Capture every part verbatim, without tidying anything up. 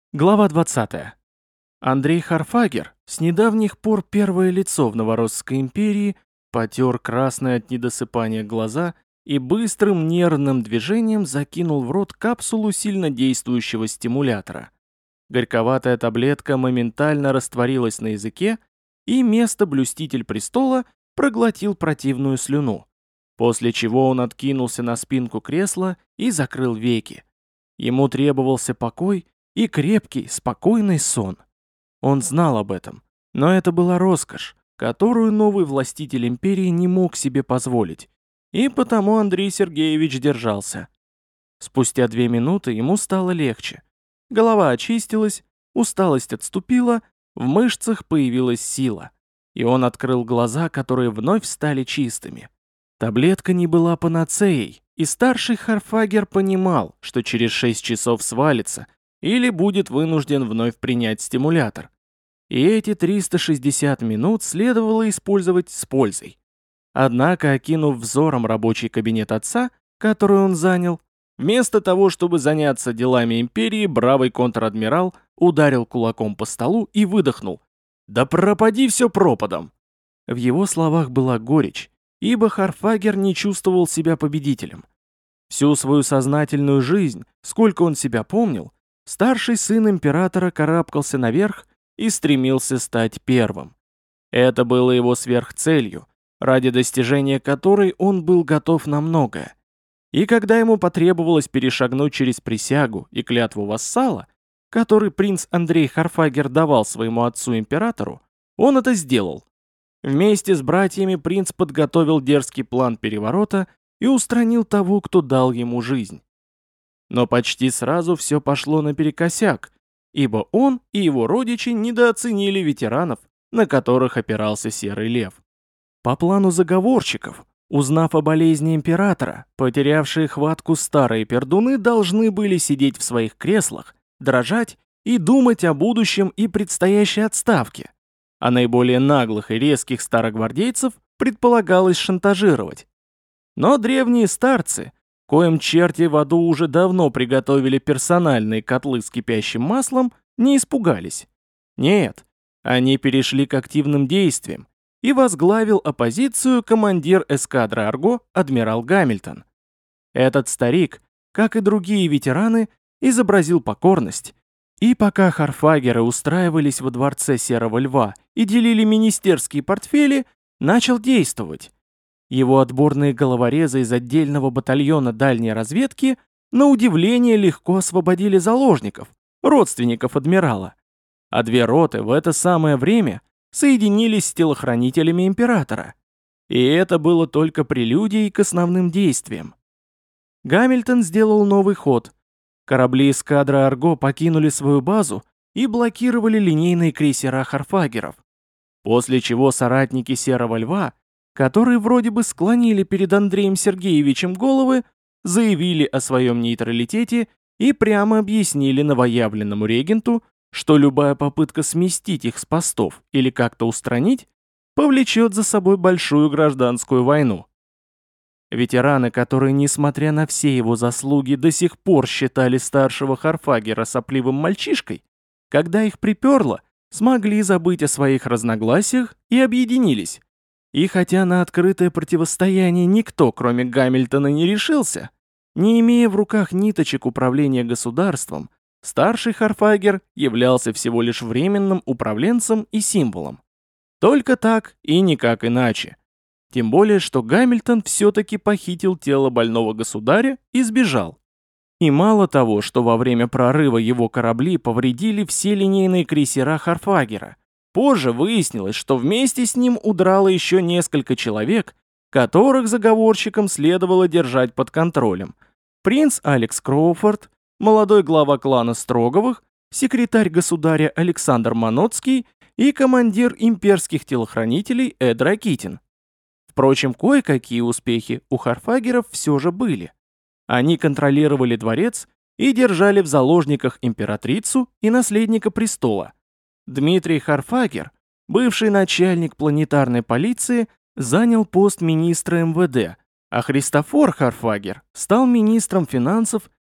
Глава двадцатая. Андрей Харфагер, с недавних пор первое лицо в Новоросской империи, потер красные от недосыпания глаза и быстрым нервным движением закинул в рот капсулу сильнодействующего стимулятора. Горьковатая таблетка моментально растворилась на языке, и место блюститель престола проглотил противную слюну, после чего он откинулся на спинку кресла и закрыл веки. Ему требовался покой и крепкий, спокойный сон. Он знал об этом, но это была роскошь, которую новый властитель империи не мог себе позволить, и потому Андрей Сергеевич держался. Спустя две минуты ему стало легче. Голова очистилась, усталость отступила, в мышцах появилась сила, и он открыл глаза, которые вновь стали чистыми. Таблетка не была панацеей, и старший Харфагер понимал, что через шесть часов свалится, или будет вынужден вновь принять стимулятор. И эти триста шестьдесят минут следовало использовать с пользой. Однако, окинув взором рабочий кабинет отца, который он занял, вместо того, чтобы заняться делами империи, бравый контр-адмирал ударил кулаком по столу и выдохнул: «Да пропади все пропадом!» В его словах была горечь, ибо Харфагер не чувствовал себя победителем. Всю свою сознательную жизнь, сколько он себя помнил, старший сын императора карабкался наверх и стремился стать первым. Это было его сверхцелью, ради достижения которой он был готов на многое. И когда ему потребовалось перешагнуть через присягу и клятву вассала, который принц Андрей Харфагер давал своему отцу-императору, он это сделал. Вместе с братьями принц подготовил дерзкий план переворота и устранил того, кто дал ему жизнь. Но почти сразу все пошло наперекосяк, ибо он и его родичи недооценили ветеранов, на которых опирался Серый Лев. По плану заговорщиков, узнав о болезни императора, потерявшие хватку старые пердуны должны были сидеть в своих креслах, дрожать и думать о будущем и предстоящей отставке, а наиболее наглых и резких старогвардейцев предполагалось шантажировать. Но древние старцы, коим черти в аду уже давно приготовили персональные котлы с кипящим маслом, не испугались. Нет, они перешли к активным действиям, и возглавил оппозицию командир эскадры Арго адмирал Гамильтон. Этот старик, как и другие ветераны, изобразил покорность, и пока Харфагеры устраивались во дворце Серого Льва и делили министерские портфели, начал действовать. Его отборные головорезы из отдельного батальона дальней разведки на удивление легко освободили заложников, родственников адмирала. А две роты в это самое время соединились с телохранителями императора. И это было только прелюдией к основным действиям. Гамильтон сделал новый ход. Корабли эскадры Арго покинули свою базу и блокировали линейные крейсера Харфагеров. После чего соратники Серого Льва, которые вроде бы склонили перед Андреем Сергеевичем головы, заявили о своем нейтралитете и прямо объяснили новоявленному регенту, что любая попытка сместить их с постов или как-то устранить повлечет за собой большую гражданскую войну. Ветераны, которые, несмотря на все его заслуги, до сих пор считали старшего Харфагера сопливым мальчишкой, когда их приперло, смогли забыть о своих разногласиях и объединились. И хотя на открытое противостояние никто, кроме Гамильтона, не решился, не имея в руках ниточек управления государством, старший Харфагер являлся всего лишь временным управленцем и символом. Только так и никак иначе. Тем более, что Гамильтон все-таки похитил тело больного государя и сбежал. И мало того, что во время прорыва его корабли повредили все линейные крейсера Харфагера, позже выяснилось, что вместе с ним удрало еще несколько человек, которых заговорщикам следовало держать под контролем. Принц Алекс Кроуфорд, молодой глава клана Строговых, секретарь государя Александр Маноцкий и командир имперских телохранителей Эд Ракитин. Впрочем, кое-какие успехи у Харфагеров все же были. Они контролировали дворец и держали в заложниках императрицу и наследника престола. Дмитрий Харфагер, бывший начальник планетарной полиции, занял пост министра эм вэ дэ, а Христофор Харфагер стал министром финансов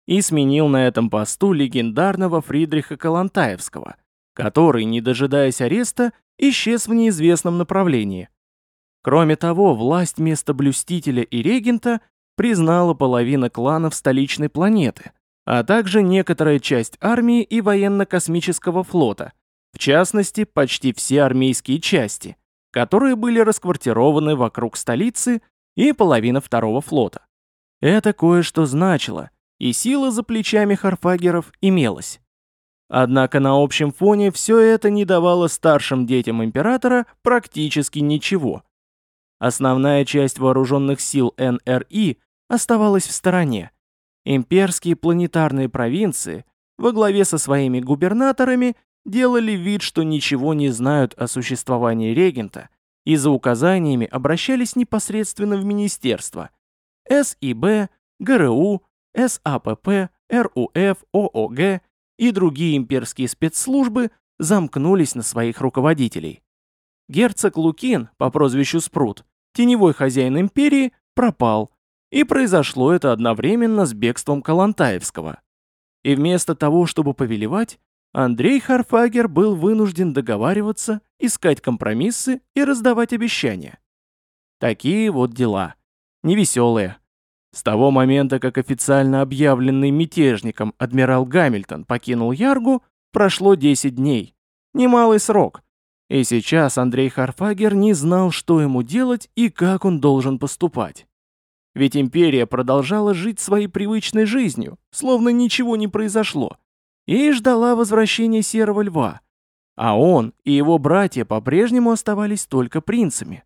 и сменил на этом посту легендарного Фридриха Калантаевского, который, не дожидаясь ареста, исчез в неизвестном направлении. Кроме того, власть местоблюстителя и регента признала половина кланов столичной планеты, а также некоторая часть армии и военно-космического флота, в частности, почти все армейские части, которые были расквартированы вокруг столицы, и половина второго флота. Это кое-что значило, и сила за плечами харфагеров имелась. Однако на общем фоне все это не давало старшим детям императора практически ничего. Основная часть вооруженных сил эн эр и оставалась в стороне. Имперские планетарные провинции во главе со своими губернаторами делали вид, что ничего не знают о существовании регента, и за указаниями обращались непосредственно в министерство. эс и бэ, гэ эр у, эс а пэ пэ, эр у эф, о о гэ и другие имперские спецслужбы замкнулись на своих руководителей. Герцог Лукин по прозвищу Спрут, теневой хозяин империи, пропал, и произошло это одновременно с бегством Калантаевского. И вместо того, чтобы повелевать, Андрей Харфагер был вынужден договариваться, искать компромиссы и раздавать обещания. Такие вот дела. Невеселые. С того момента, как официально объявленный мятежником адмирал Гамильтон покинул Яргу, прошло десять дней. Немалый срок. И сейчас Андрей Харфагер не знал, что ему делать и как он должен поступать. Ведь империя продолжала жить своей привычной жизнью, словно ничего не произошло, и ждала возвращения Серого Льва, а он и его братья по-прежнему оставались только принцами.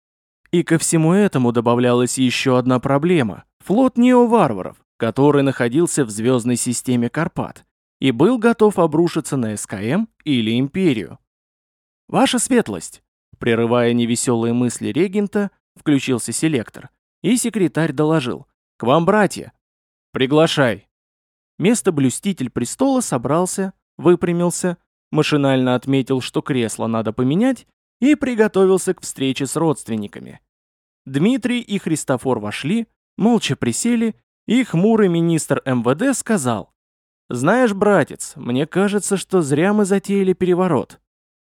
И ко всему этому добавлялась еще одна проблема – флот неоварваров, который находился в звездной системе Карпат и был готов обрушиться на эс ка эм или Империю. «Ваша светлость!» Прерывая невеселые мысли регента, включился селектор, и секретарь доложил: «К вам, братья!» «Приглашай!» Местоблюститель престола собрался, выпрямился, машинально отметил, что кресло надо поменять, и приготовился к встрече с родственниками. Дмитрий и Христофор вошли, молча присели, и хмурый министр эм вэ дэ сказал: «Знаешь, братец, мне кажется, что зря мы затеяли переворот».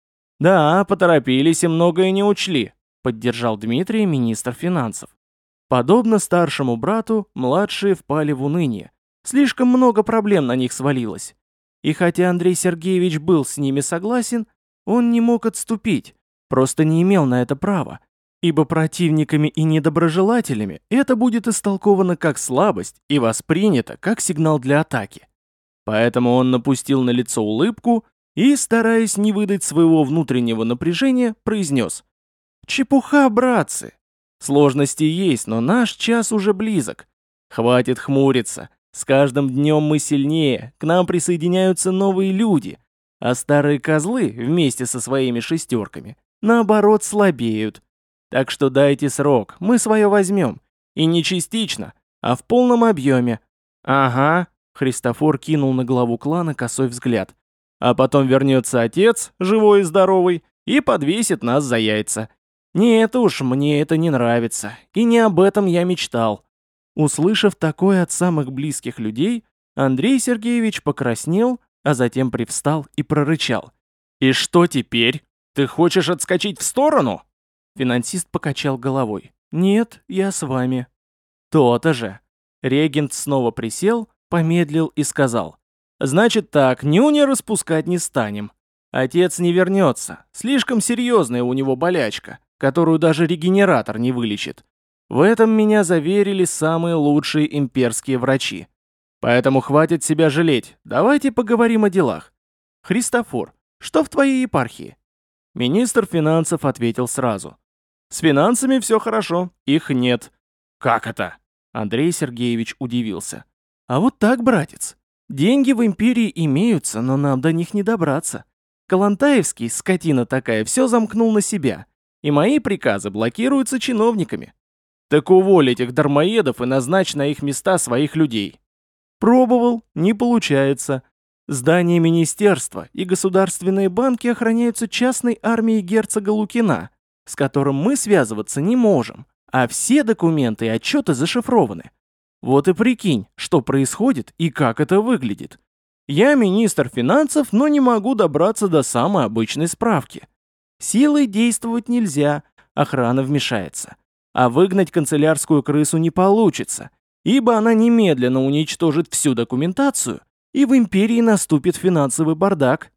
«Да, поторопились и многое не учли», — поддержал Дмитрий, министр финансов. Подобно старшему брату, младшие впали в уныние. Слишком много проблем на них свалилось. И хотя Андрей Сергеевич был с ними согласен, он не мог отступить, просто не имел на это права, ибо противниками и недоброжелателями это будет истолковано как слабость и воспринято как сигнал для атаки. Поэтому он напустил на лицо улыбку и, стараясь не выдать своего внутреннего напряжения, произнес: «Чепуха, братцы! Сложности есть, но наш час уже близок. Хватит хмуриться. С каждым днем мы сильнее, к нам присоединяются новые люди, а старые козлы вместе со своими шестерками, наоборот, слабеют. Так что дайте срок, мы свое возьмем. И не частично, а в полном объеме». «Ага», — Христофор кинул на главу клана косой взгляд. «А потом вернется отец, живой и здоровый, и подвесит нас за яйца. Нет уж, мне это не нравится, и не об этом я мечтал». Услышав такое от самых близких людей, Андрей Сергеевич покраснел, а затем привстал и прорычал: «И что теперь? Ты хочешь отскочить в сторону?» Финансист покачал головой. «Нет, я с вами». «То-то же». Регент снова присел, помедлил и сказал: «Значит так, нюни распускать не станем. Отец не вернется, слишком серьезная у него болячка, которую даже регенератор не вылечит. В этом меня заверили самые лучшие имперские врачи. Поэтому хватит себя жалеть, давайте поговорим о делах. Христофор, что в твоей епархии?» Министр финансов ответил сразу: «С финансами все хорошо, их нет». «Как это?» Андрей Сергеевич удивился. «А вот так, братец. Деньги в империи имеются, но нам до них не добраться. Калантаевский, скотина такая, все замкнул на себя, и мои приказы блокируются чиновниками». «Так уволь этих дармоедов и назначь на их места своих людей». «Пробовал, не получается. Здание министерства и государственные банки охраняются частной армией герцога Лукина, с которым мы связываться не можем, а все документы и отчеты зашифрованы. Вот и прикинь, что происходит и как это выглядит. Я министр финансов, но не могу добраться до самой обычной справки. Силой действовать нельзя, охрана вмешается. А выгнать канцелярскую крысу не получится, ибо она немедленно уничтожит всю документацию, и в империи наступит финансовый бардак.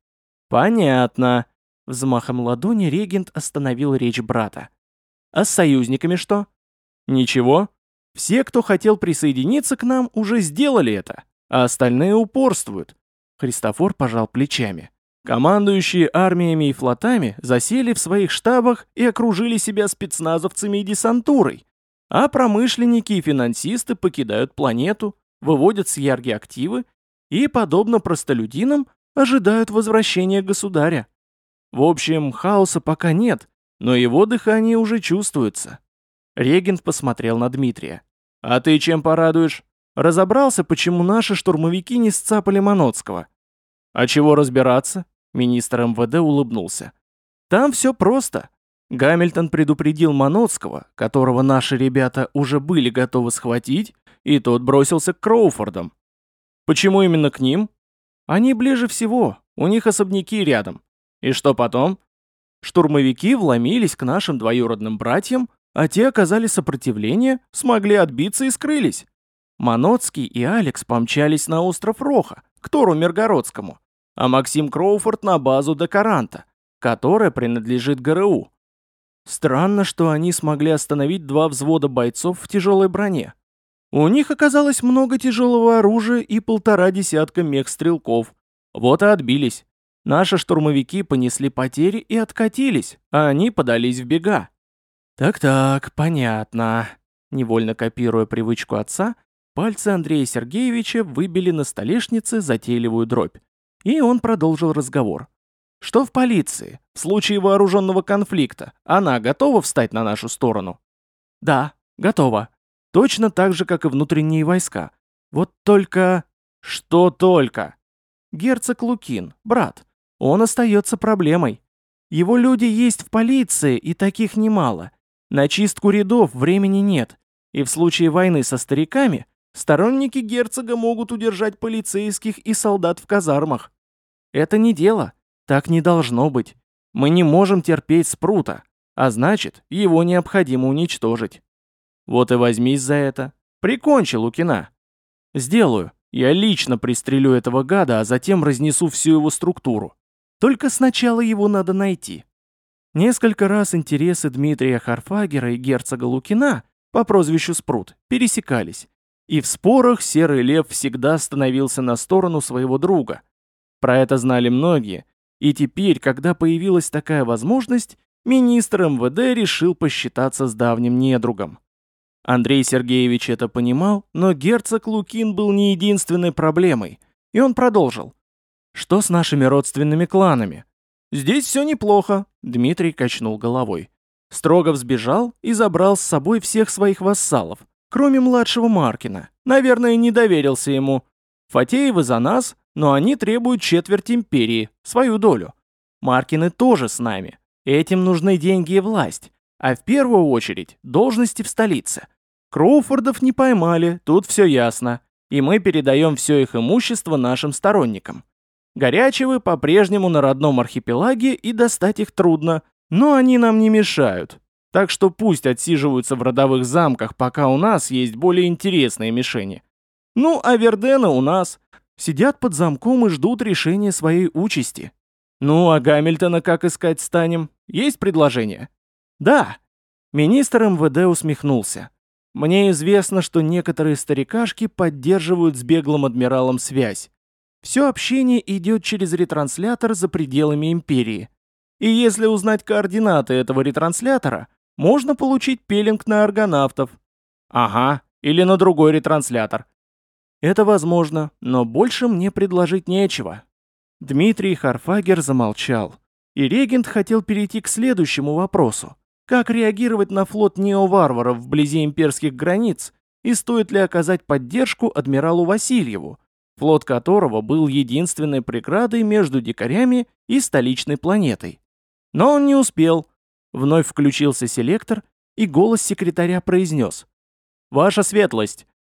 Понятно. Взмахом ладони регент остановил речь брата. А с союзниками что? Ничего. Все, кто хотел присоединиться к нам, уже сделали это, а остальные упорствуют. Христофор пожал плечами. Командующие армиями и флотами засели в своих штабах и окружили себя спецназовцами и десантурой, а промышленники и финансисты покидают планету, выводят с Ярги активы и, подобно простолюдинам, ожидают возвращения государя. В общем, хаоса пока нет, но его дыхание уже чувствуется. Регент посмотрел на Дмитрия. «А ты чем порадуешь? Разобрался, почему наши штурмовики не сцапали Маноцкого?» «А чего разбираться?» Министр эм вэ дэ улыбнулся. «Там все просто. Гамильтон предупредил Маноцкого, которого наши ребята уже были готовы схватить, и тот бросился к Кроуфордам. Почему именно к ним? Они ближе всего, у них особняки рядом. И что потом? Штурмовики вломились к нашим двоюродным братьям, а те оказали сопротивление, смогли отбиться и скрылись. Маноцкий и Алекс помчались на остров Роха, к Тору Миргородскому, а Максим Кроуфорд на базу Декаранта, которая принадлежит гэ эр у. Странно, что они смогли остановить два взвода бойцов в тяжелой броне. У них оказалось много тяжелого оружия и полтора десятка мех-стрелков. Вот и отбились. Наши штурмовики понесли потери и откатились, а они подались в бега. «Так-так, понятно». Невольно копируя привычку отца, пальцы Андрея Сергеевича выбили на столешнице затейливую дробь. И он продолжил разговор. «Что в полиции? В случае вооруженного конфликта она готова встать на нашу сторону?» «Да, готова. Точно так же, как и внутренние войска. Вот только...» «Что только?» «Герцог Лукин, брат. Он остается проблемой. Его люди есть в полиции, и таких немало. На чистку рядов времени нет, и в случае войны со стариками сторонники герцога могут удержать полицейских и солдат в казармах. Это не дело, так не должно быть. Мы не можем терпеть Спрута, а значит, его необходимо уничтожить. Вот и возьмись за это. Прикончи Лукина. Сделаю. Я лично пристрелю этого гада, а затем разнесу всю его структуру. Только сначала его надо найти. Несколько раз интересы Дмитрия Харфагера и герцога Лукина по прозвищу Спрут пересекались, и в спорах Серый Лев всегда становился на сторону своего друга. Про это знали многие, и теперь, когда появилась такая возможность, министр эм вэ дэ решил посчитаться с давним недругом. Андрей Сергеевич это понимал, но герцог Лукин был не единственной проблемой, и он продолжил. «Что с нашими родственными кланами?» «Здесь все неплохо», — Дмитрий качнул головой. Строгов сбежал и забрал с собой всех своих вассалов, кроме младшего Маркина. Наверное, не доверился ему. Фатеевы за нас, но они требуют четверть империи, свою долю. Маркины тоже с нами. Этим нужны деньги и власть, а в первую очередь должности в столице. Кроуфордов не поймали, тут все ясно, и мы передаем все их имущество нашим сторонникам. Горячевы по-прежнему на родном архипелаге, и достать их трудно, но они нам не мешают. Так что пусть отсиживаются в родовых замках, пока у нас есть более интересные мишени. Ну, а Вердена у нас. Сидят под замком и ждут решения своей участи. Ну, а Гамильтона как искать станем? Есть предложение? Да. Министр эм вэ дэ усмехнулся. Мне известно, что некоторые старикашки поддерживают с беглым адмиралом связь. Все общение идет через ретранслятор за пределами империи. И если узнать координаты этого ретранслятора, можно получить пеленг на аргонавтов. Ага, или на другой ретранслятор. Это возможно, но больше мне предложить нечего. Дмитрий Харфагер замолчал. И регент хотел перейти к следующему вопросу. Как реагировать на флот неоварваров вблизи имперских границ, и стоит ли оказать поддержку адмиралу Васильеву, флот которого был единственной преградой между дикарями и столичной планетой. Но он не успел. Вновь включился селектор, и голос секретаря произнес. «Ваша светлость,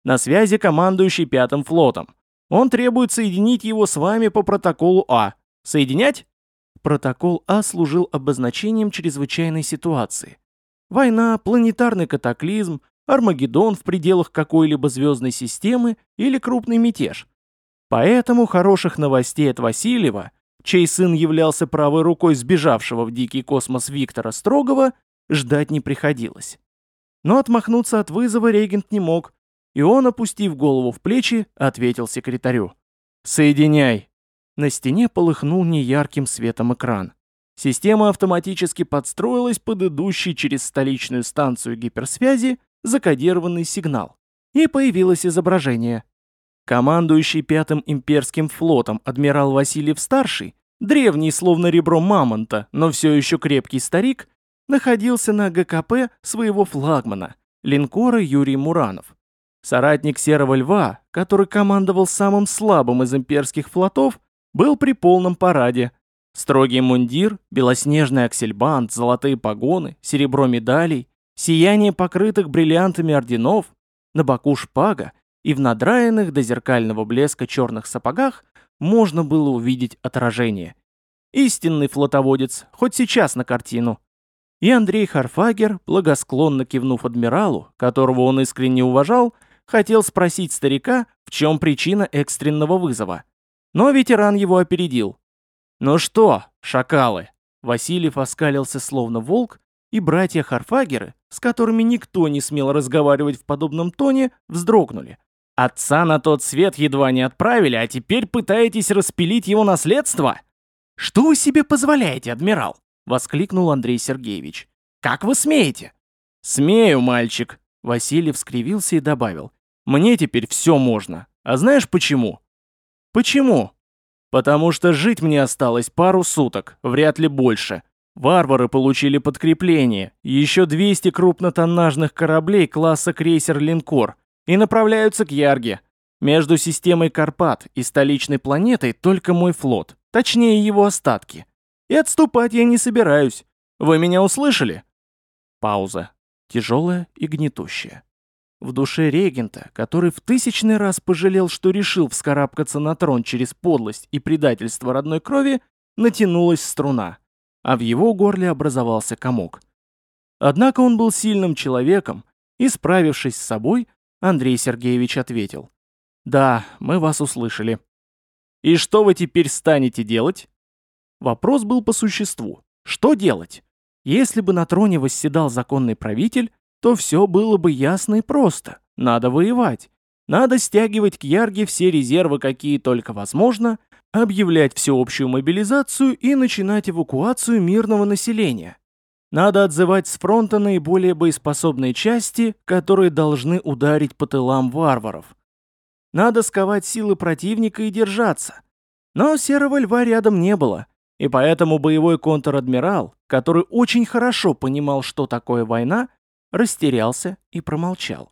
На связи командующий пятым флотом. Он требует соединить его с вами по протоколу А. Соединять?» Протокол А служил обозначением чрезвычайной ситуации. Война, планетарный катаклизм, Армагеддон в пределах какой-либо звездной системы или крупный мятеж. Поэтому хороших новостей от Васильева, чей сын являлся правой рукой сбежавшего в дикий космос Виктора Строгова, ждать не приходилось. Но отмахнуться от вызова регент не мог, и он, опустив голову в плечи, ответил секретарю. «Соединяй!» На стене полыхнул неярким светом экран. Система автоматически подстроилась под идущий через столичную станцию гиперсвязи закодированный сигнал. И появилось изображение. Командующий пятым имперским флотом адмирал Васильев-старший, древний словно ребро мамонта, но все еще крепкий старик, находился на ГКП своего флагмана, линкора Юрий Муранов. Соратник Серого Льва, который командовал самым слабым из имперских флотов, был при полном параде. Строгий мундир, белоснежный аксельбант, золотые погоны, серебро медалей, сияние покрытых бриллиантами орденов, на боку шпага и в надраенных до зеркального блеска черных сапогах можно было увидеть отражение. Истинный флотоводец, хоть сейчас на картину. И Андрей Харфагер, благосклонно кивнув адмиралу, которого он искренне уважал, хотел спросить старика, в чем причина экстренного вызова. Но ветеран его опередил. «Ну что, шакалы?» Васильев оскалился словно волк, и братья Харфагеры, с которыми никто не смел разговаривать в подобном тоне, вздрогнули. «Отца на тот свет едва не отправили, а теперь пытаетесь распилить его наследство?» «Что вы себе позволяете, адмирал?» — воскликнул Андрей Сергеевич. «Как вы смеете?» «Смею, мальчик», — Васильев скривился и добавил. «Мне теперь все можно. А знаешь почему?» «Почему?» «Потому что жить мне осталось пару суток, вряд ли больше. Варвары получили подкрепление, еще двести крупнотоннажных кораблей класса крейсер-линкор и направляются к Ярге. Между системой Карпат и столичной планетой только мой флот, точнее его остатки. И отступать я не собираюсь. Вы меня услышали?» Пауза. Тяжелая и гнетущая. В душе регента, который в тысячный раз пожалел, что решил вскарабкаться на трон через подлость и предательство родной крови, натянулась струна, а в его горле образовался комок. Однако он был сильным человеком, и, справившись с собой, Андрей Сергеевич ответил. «Да, мы вас услышали». «И что вы теперь станете делать?» Вопрос был по существу. Что делать? Если бы на троне восседал законный правитель, то все было бы ясно и просто. Надо воевать. Надо стягивать к Ярге все резервы, какие только возможно, объявлять всеобщую мобилизацию и начинать эвакуацию мирного населения. Надо отзывать с фронта наиболее боеспособные части, которые должны ударить по тылам варваров. Надо сковать силы противника и держаться. Но Серого Льва рядом не было, и поэтому боевой контр-адмирал, который очень хорошо понимал, что такое война, растерялся и промолчал.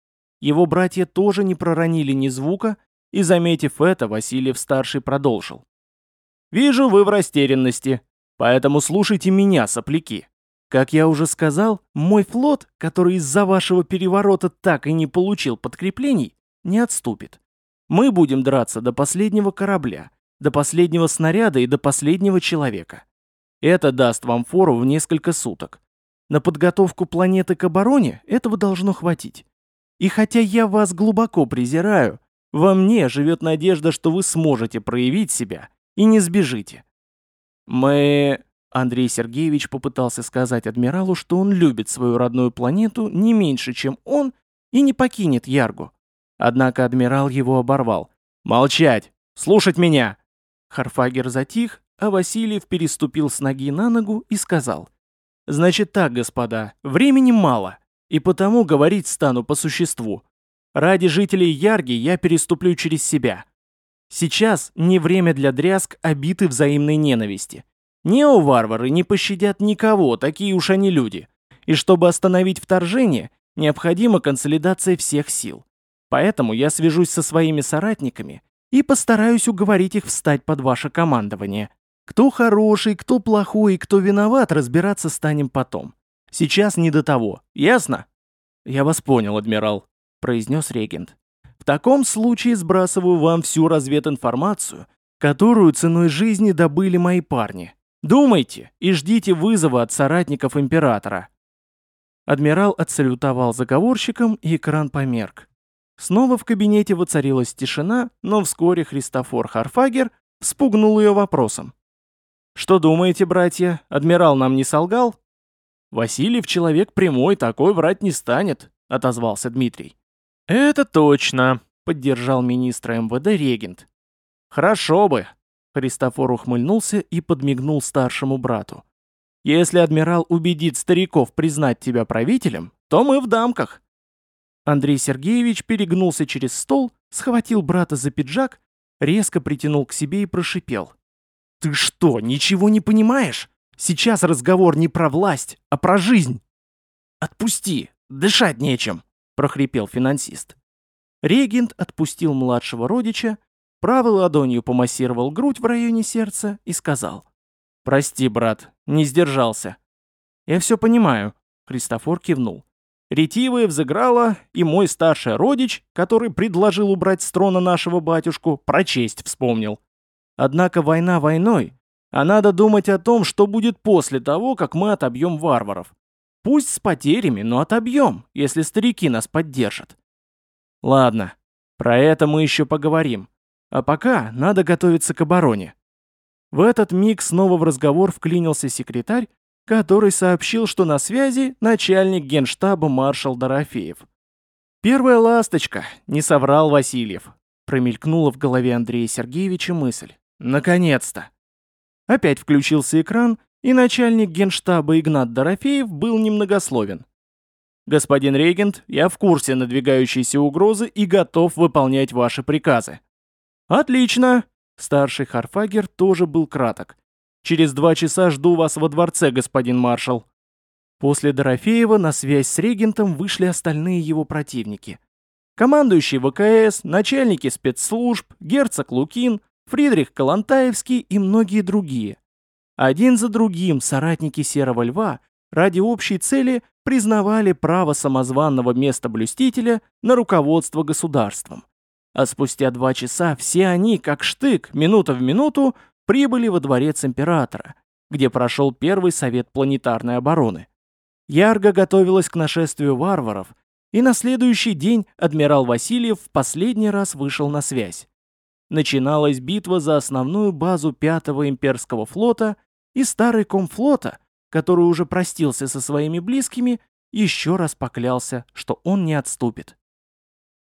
Его братья тоже не проронили ни звука, и, заметив это, Васильев-старший продолжил. «Вижу, вы в растерянности, поэтому слушайте меня, сопляки. Как я уже сказал, мой флот, который из-за вашего переворота так и не получил подкреплений, не отступит. Мы будем драться до последнего корабля, до последнего снаряда и до последнего человека. Это даст вам фору в несколько суток. На подготовку планеты к обороне этого должно хватить. И хотя я вас глубоко презираю, во мне живет надежда, что вы сможете проявить себя и не сбежите. Мы...» Андрей Сергеевич попытался сказать адмиралу, что он любит свою родную планету не меньше, чем он, и не покинет Яргу. Однако адмирал его оборвал. «Молчать! Слушать меня!» Харфагер затих, а Васильев переступил с ноги на ногу и сказал. «Значит так, господа, времени мало, и потому говорить стану по существу. Ради жителей Ярги я переступлю через себя. Сейчас не время для дрязг, обид и взаимной ненависти. Неоварвары не пощадят никого, такие уж они люди. И чтобы остановить вторжение, необходима консолидация всех сил. Поэтому я свяжусь со своими соратниками и постараюсь уговорить их встать под ваше командование. Кто хороший, кто плохой и кто виноват, разбираться станем потом. Сейчас не до того, ясно?» «Я вас понял, адмирал», — произнес регент. В таком случае сбрасываю вам всю развединформацию, которую ценой жизни добыли мои парни. Думайте и ждите вызова от соратников императора». Адмирал отсалютовал заговорщикам, и экран померк. Снова в кабинете воцарилась тишина, но вскоре Христофор Харфагер вспугнул ее вопросом. «Что думаете, братья, адмирал нам не солгал?» «Васильев человек прямой, такой врать не станет», — отозвался Дмитрий. «Это точно», — поддержал министра эм вэ дэ регент. «Хорошо бы», — Христофор ухмыльнулся и подмигнул старшему брату. «Если адмирал убедит стариков признать тебя правителем, то мы в дамках». Андрей Сергеевич перегнулся через стол, схватил брата за пиджак, резко притянул к себе и прошипел. «Ты что, ничего не понимаешь? Сейчас разговор не про власть, а про жизнь!» «Отпусти, дышать нечем!» — прохрипел финансист. Регент отпустил младшего родича, правой ладонью помассировал грудь в районе сердца и сказал. «Прости, брат, не сдержался». «Я все понимаю», — Христофор кивнул. Ретивая взыграла, и мой старший родич, который предложил убрать с трона нашего батюшку, про честь вспомнил. Однако война войной, а надо думать о том, что будет после того, как мы отобьем варваров. Пусть с потерями, но отобьем, если старики нас поддержат. Ладно, про это мы еще поговорим. А пока надо готовиться к обороне. В этот миг снова в разговор вклинился секретарь, который сообщил, что на связи начальник генштаба маршал Дорофеев. «Первая ласточка», — не соврал Васильев. Промелькнула в голове Андрея Сергеевича мысль. «Наконец-то!» Опять включился экран, и начальник генштаба Игнат Дорофеев был немногословен. «Господин регент, я в курсе надвигающейся угрозы и готов выполнять ваши приказы». «Отлично!» Старший Харфагер тоже был краток. «Через два часа жду вас во дворце, господин маршал». После Дорофеева на связь с регентом вышли остальные его противники. Командующий вэ ка эс, начальники спецслужб, герцог Лукин, Фридрих Калантаевский и многие другие. Один за другим соратники Серого Льва ради общей цели признавали право самозванного местоблюстителя на руководство государством. А спустя два часа все они, как штык, минута в минуту, прибыли во дворец императора, где прошел первый совет планетарной обороны. Ярго готовилась к нашествию варваров, и на следующий день адмирал Васильев в последний раз вышел на связь. Начиналась битва за основную базу пятого имперского флота, и старый комфлота, который уже простился со своими близкими, еще раз поклялся, что он не отступит.